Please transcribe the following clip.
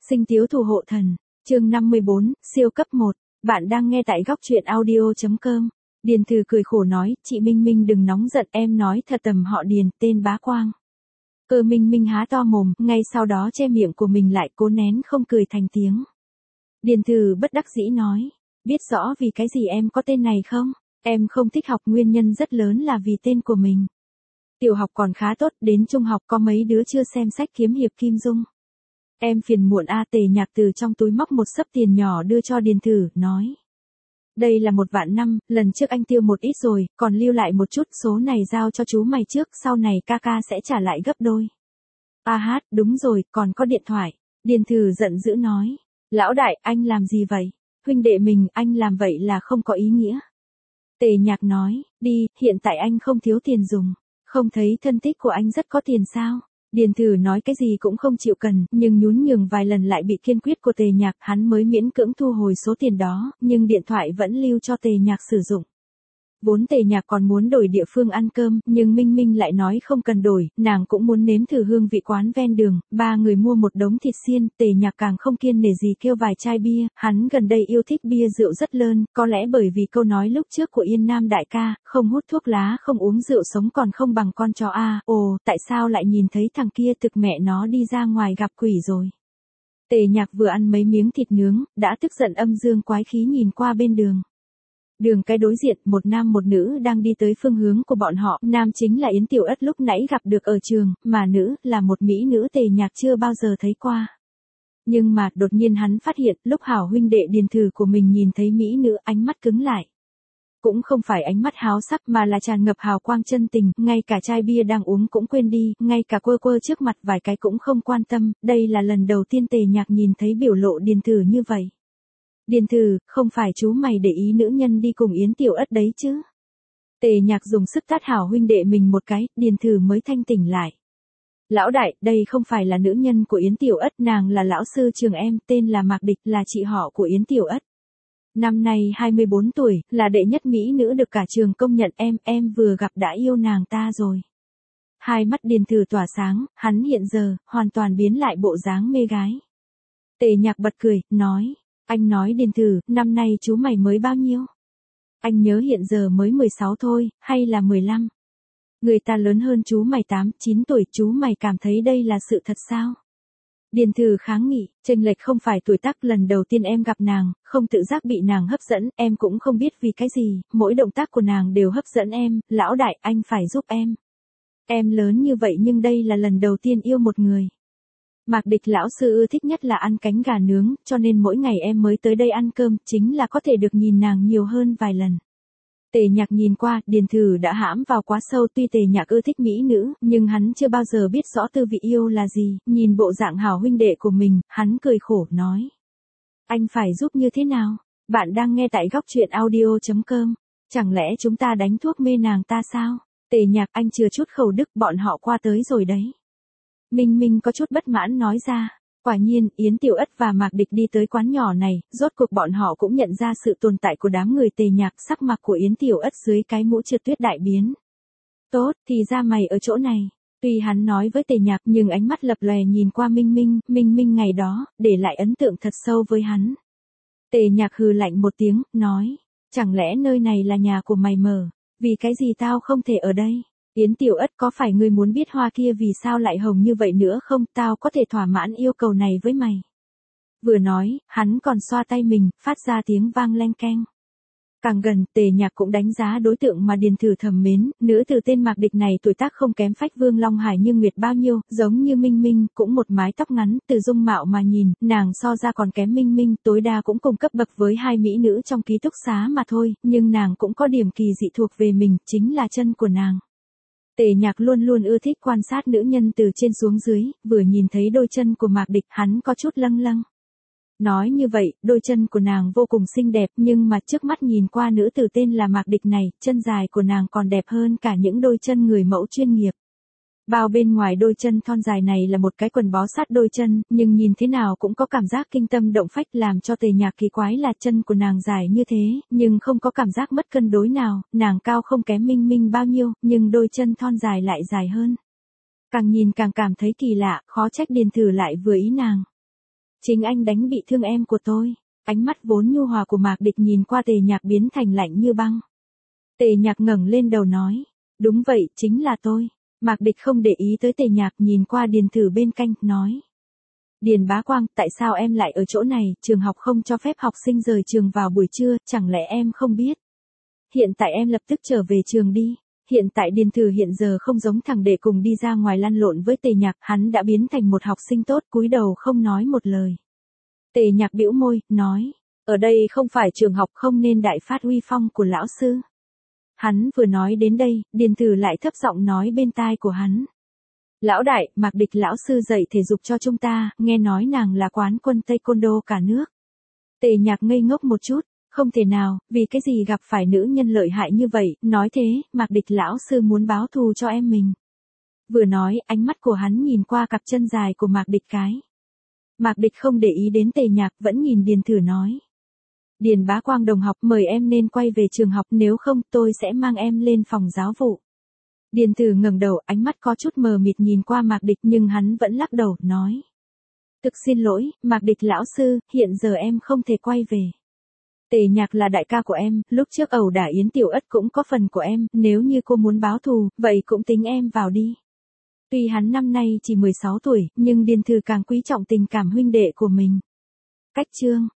Sinh tiếu thủ hộ thần, chương 54, siêu cấp 1, bạn đang nghe tại góc truyện audio.com. Điền Từ cười khổ nói, chị Minh Minh đừng nóng giận, em nói thật tầm họ Điền, tên Bá Quang. Cơ Minh Minh há to mồm, ngay sau đó che miệng của mình lại cố nén không cười thành tiếng. Điền Từ bất đắc dĩ nói, biết rõ vì cái gì em có tên này không? Em không thích học, nguyên nhân rất lớn là vì tên của mình. Tiểu học còn khá tốt, đến trung học có mấy đứa chưa xem sách kiếm hiệp Kim Dung. Em phiền muộn a. Tề Nhạc từ trong túi móc một xấp tiền nhỏ đưa cho Điền Từ, nói. Đây là 1.000.000, lần trước anh tiêu một ít rồi, còn lưu lại một chút, số này giao cho chú mày trước, sau này ca ca sẽ trả lại gấp đôi. A hát, đúng rồi, còn có điện thoại. Điền Từ giận dữ nói. Lão đại, anh làm gì vậy? Huynh đệ mình, anh làm vậy là không có ý nghĩa. Tề Nhạc nói, đi, hiện tại anh không thiếu tiền dùng. Không thấy thân tích của anh rất có tiền sao? Điền Từ nói cái gì cũng không chịu cần, nhưng nhún nhường vài lần lại bị kiên quyết của Tề Nhạc, hắn mới miễn cưỡng thu hồi số tiền đó, nhưng điện thoại vẫn lưu cho Tề Nhạc sử dụng. Vốn Tề Nhạc còn muốn đổi địa phương ăn cơm, nhưng Minh Minh lại nói không cần đổi, nàng cũng muốn nếm thử hương vị quán ven đường, ba người mua một đống thịt xiên, Tề Nhạc càng không kiêng nể gì kêu vài chai bia, hắn gần đây yêu thích bia rượu rất lớn, có lẽ bởi vì câu nói lúc trước của Yên Nam đại ca, không hút thuốc lá không uống rượu sống còn không bằng con chó a. Ồ, tại sao lại nhìn thấy thằng kia thực mẹ nó đi ra ngoài gặp quỷ rồi. Tề Nhạc vừa ăn mấy miếng thịt nướng, đã tức giận âm dương quái khí nhìn qua bên đường. Đường cái đối diện, một nam một nữ đang đi tới phương hướng của bọn họ, nam chính là Yến Tiểu Ất lúc nãy gặp được ở trường, mà nữ là một mỹ nữ Tề Nhạc chưa bao giờ thấy qua. Nhưng mà, đột nhiên hắn phát hiện, lúc hảo huynh đệ Điền Từ của mình nhìn thấy mỹ nữ, ánh mắt cứng lại. Cũng không phải ánh mắt háo sắc mà là tràn ngập hào quang chân tình, ngay cả chai bia đang uống cũng quên đi, ngay cả quơ quơ trước mặt vài cái cũng không quan tâm, đây là lần đầu tiên Tề Nhạc nhìn thấy biểu lộ Điền Từ như vậy. Điền Từ, không phải chú mày để ý nữ nhân đi cùng Yến Tiểu Ất đấy chứ? Tề Nhạc dùng sức tát hảo huynh đệ mình một cái, Điền Từ mới thanh tỉnh lại. Lão đại, đây không phải là nữ nhân của Yến Tiểu Ất, nàng là lão sư trường em, tên là Mạc Địch, là chị họ của Yến Tiểu Ất. Năm nay 24 tuổi, là đệ nhất mỹ nữ được cả trường công nhận, em vừa gặp đã yêu nàng ta rồi. Hai mắt Điền Từ tỏa sáng, hắn hiện giờ, hoàn toàn biến lại bộ dáng mê gái. Tề Nhạc bật cười, nói. Anh nói Điền Từ, năm nay chú mày mới bao nhiêu? Anh nhớ hiện giờ mới 16 thôi, hay là 15? Người ta lớn hơn chú mày 8, 9 tuổi, chú mày cảm thấy đây là sự thật sao? Điền Từ kháng nghị, chênh lệch không phải tuổi tác, lần đầu tiên em gặp nàng, không tự giác bị nàng hấp dẫn, em cũng không biết vì cái gì, mỗi động tác của nàng đều hấp dẫn em, lão đại, anh phải giúp em. Em lớn như vậy nhưng đây là lần đầu tiên yêu một người. Mạc Địch lão sư ưa thích nhất là ăn cánh gà nướng, cho nên mỗi ngày em mới tới đây ăn cơm, chính là có thể được nhìn nàng nhiều hơn vài lần. Tề Nhạc nhìn qua, Điền Từ đã hãm vào quá sâu, tuy Tề Nhạc ưa thích mỹ nữ, nhưng hắn chưa bao giờ biết rõ tư vị yêu là gì, nhìn bộ dạng hảo huynh đệ của mình, hắn cười khổ, nói. Anh phải giúp như thế nào? Bạn đang nghe tại góc truyện audio.com, chẳng lẽ chúng ta đánh thuốc mê nàng ta sao? Tề Nhạc, anh chừa chút khẩu đức, bọn họ qua tới rồi đấy. Minh Minh có chút bất mãn nói ra. Quả nhiên, Yến Tiểu Ất và Mạc Địch đi tới quán nhỏ này, rốt cuộc bọn họ cũng nhận ra sự tồn tại của đám người Tề Nhạc, sắc mặt của Yến Tiểu Ất dưới cái mũ trượt tuyết đại biến. Tốt, thì ra mày ở chỗ này. Tuy hắn nói với Tề Nhạc nhưng ánh mắt lập lòe nhìn qua Minh Minh ngày đó, để lại ấn tượng thật sâu với hắn. Tề Nhạc hừ lạnh một tiếng, nói, chẳng lẽ nơi này là nhà của mày mờ, vì cái gì tao không thể ở đây? Yến Tiểu Ất, có phải ngươi muốn biết hoa kia vì sao lại hồng như vậy nữa không, tao có thể thỏa mãn yêu cầu này với mày. Vừa nói, hắn còn xoa tay mình, phát ra tiếng vang leng keng. Càng gần, Tề Nhạc cũng đánh giá đối tượng mà Điền Từ thầm mến, nữ từ tên Mạc Địch này tuổi tác không kém Phách Vương Long Hải nhưng Nguyệt bao nhiêu, giống như Minh Minh, cũng một mái tóc ngắn, từ dung mạo mà nhìn, nàng so ra còn kém Minh Minh, tối đa cũng cùng cấp bậc với hai mỹ nữ trong ký túc xá mà thôi, nhưng nàng cũng có điểm kỳ dị thuộc về mình, chính là chân của nàng. Tề Nhạc luôn luôn ưa thích quan sát nữ nhân từ trên xuống dưới, vừa nhìn thấy đôi chân của Mạc Địch, hắn có chút lâng lâng. Nói như vậy, đôi chân của nàng vô cùng xinh đẹp, nhưng mà trước mắt nhìn qua nữ tử tên là Mạc Địch này, chân dài của nàng còn đẹp hơn cả những đôi chân người mẫu chuyên nghiệp. Bao bên ngoài đôi chân thon dài này là một cái quần bó sát đôi chân, nhưng nhìn thế nào cũng có cảm giác kinh tâm động phách, làm cho Tề Nhạc kỳ quái là chân của nàng dài như thế, nhưng không có cảm giác mất cân đối nào, nàng cao không kém Minh Minh bao nhiêu, nhưng đôi chân thon dài lại dài hơn. Càng nhìn càng cảm thấy kỳ lạ, khó trách Điền Từ lại vừa ý nàng. Chính anh đánh bị thương em của tôi. Ánh mắt vốn nhu hòa của Mạc Địch nhìn qua Tề Nhạc biến thành lạnh như băng. Tề Nhạc ngẩng lên đầu nói. Đúng vậy, chính là tôi. Mạc Địch không để ý tới Tề Nhạc, nhìn qua Điền Thử bên cạnh, nói. Điền Bá Quang, tại sao em lại ở chỗ này, trường học không cho phép học sinh rời trường vào buổi trưa, chẳng lẽ em không biết? Hiện tại em lập tức trở về trường đi. Hiện tại Điền Thử hiện giờ không giống thằng đệ cùng đi ra ngoài lăn lộn với Tề Nhạc, hắn đã biến thành một học sinh tốt, cúi đầu không nói một lời. Tề Nhạc bĩu môi, nói, ở đây không phải trường học, không nên đại phát uy phong của lão sư. Hắn vừa nói đến đây, Điền Thử lại thấp giọng nói bên tai của hắn. Lão đại, Mạc Địch lão sư dạy thể dục cho chúng ta, nghe nói nàng là quán quân taekwondo cả nước. Tề Nhạc ngây ngốc một chút, không thể nào, vì cái gì gặp phải nữ nhân lợi hại như vậy, nói thế, Mạc Địch lão sư muốn báo thù cho em mình. Vừa nói, ánh mắt của hắn nhìn qua cặp chân dài của Mạc Địch cái. Mạc Địch không để ý đến Tề Nhạc, vẫn nhìn Điền Thử nói. Điền Bá Quang đồng học, mời em nên quay về trường học, nếu không tôi sẽ mang em lên phòng giáo vụ. Điền Thử ngẩng đầu, ánh mắt có chút mờ mịt nhìn qua Mạc Địch nhưng hắn vẫn lắc đầu, nói. Thực xin lỗi, Mạc Địch lão sư, hiện giờ em không thể quay về. Tề Nhạc là đại ca của em, lúc trước ẩu đả Yến Tiểu Ất cũng có phần của em, nếu như cô muốn báo thù, vậy cũng tính em vào đi. Tuy hắn năm nay chỉ 16 tuổi, nhưng Điền Thử càng quý trọng tình cảm huynh đệ của mình. Cách chương